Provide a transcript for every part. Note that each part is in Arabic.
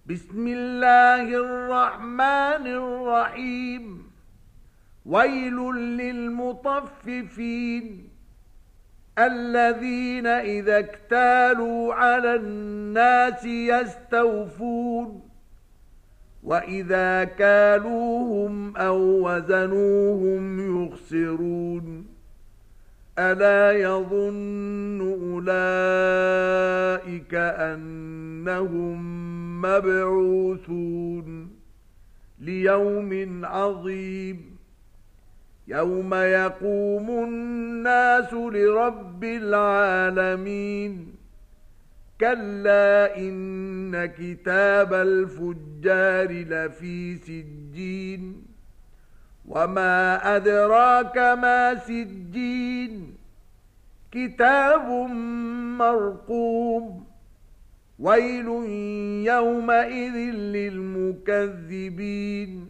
بسم الله الرحمن الرحيم. ويل للمطففين الذين إذا اكتالوا على الناس يستوفون وإذا كالوهم أو وزنوهم يخسرون ألا يظن أولئك أنهم مبعوثون ليوم عظيم يوم يقوم الناس لرب العالمين كلا إن كتاب الفجار لفي سجين وما أدراك ما سجين كتاب مرقوم ويل يومئذ للمكذبين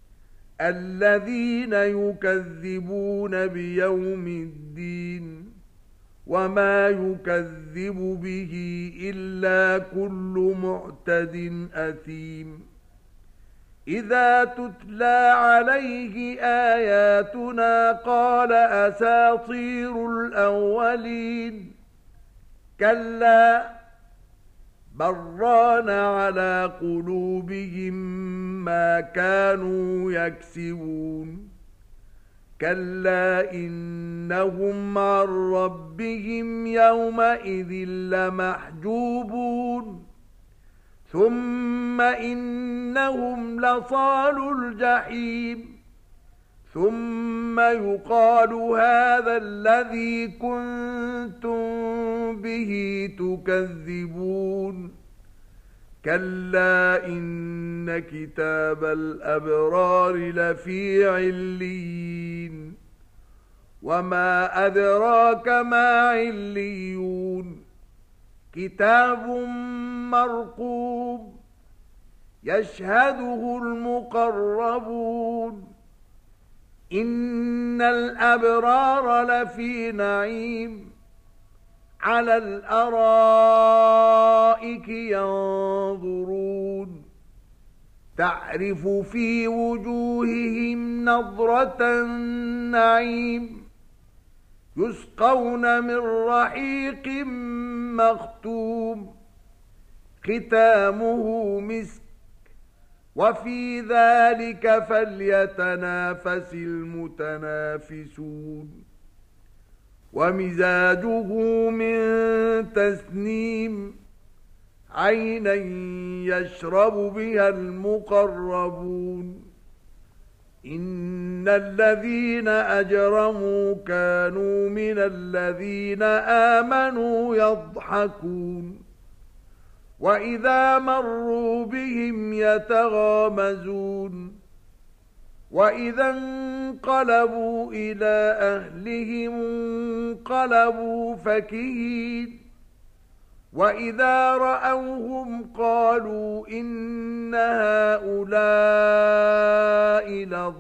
الذين يكذبون بيوم الدين وما يكذب به إلا كل معتد أثيم إذا تتلى عليه آياتنا قال أساطير الأولين كلا بران على قلوبهم ما كانوا يكسبون كلا إنهم عن ربهم يومئذ لمحجوبون ثم إنهم لصالو الجحيم ثم يقال هذا الذي كنتم به تكذبون كلا إن كتاب الأبرار لفي عليين وما أدراك ما عليون كتاب مرقوم يشهده المقربون إن الأبرار لفي نعيم على الأرائك ينظرون تعرف في وجوههم نضرة النعيم يسقون من رحيق مختوم ختامه مسك وفي ذلك فليتنافس المتنافسون ومزاجه من تسنيم عينا يشرب بها المقربون إن الذين أجرموا كانوا من الذين آمنوا يضحكون وإذا مروا بهم يتغامزون وإذا انقلبوا إلى أهلهم انقلبوا فكهين وإذا رأوهم قالوا إن هؤلاء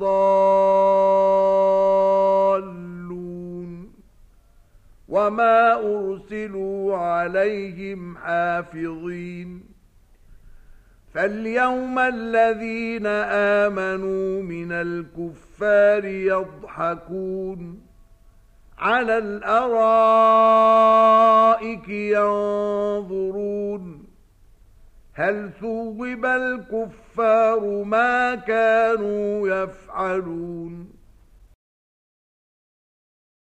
لضالون وما أرسلوا عليهم حافظين فاليوم الذين آمنوا من الكفار يضحكون على الأرائك ينظرون هل ثوب الكفار ما كانوا يفعلون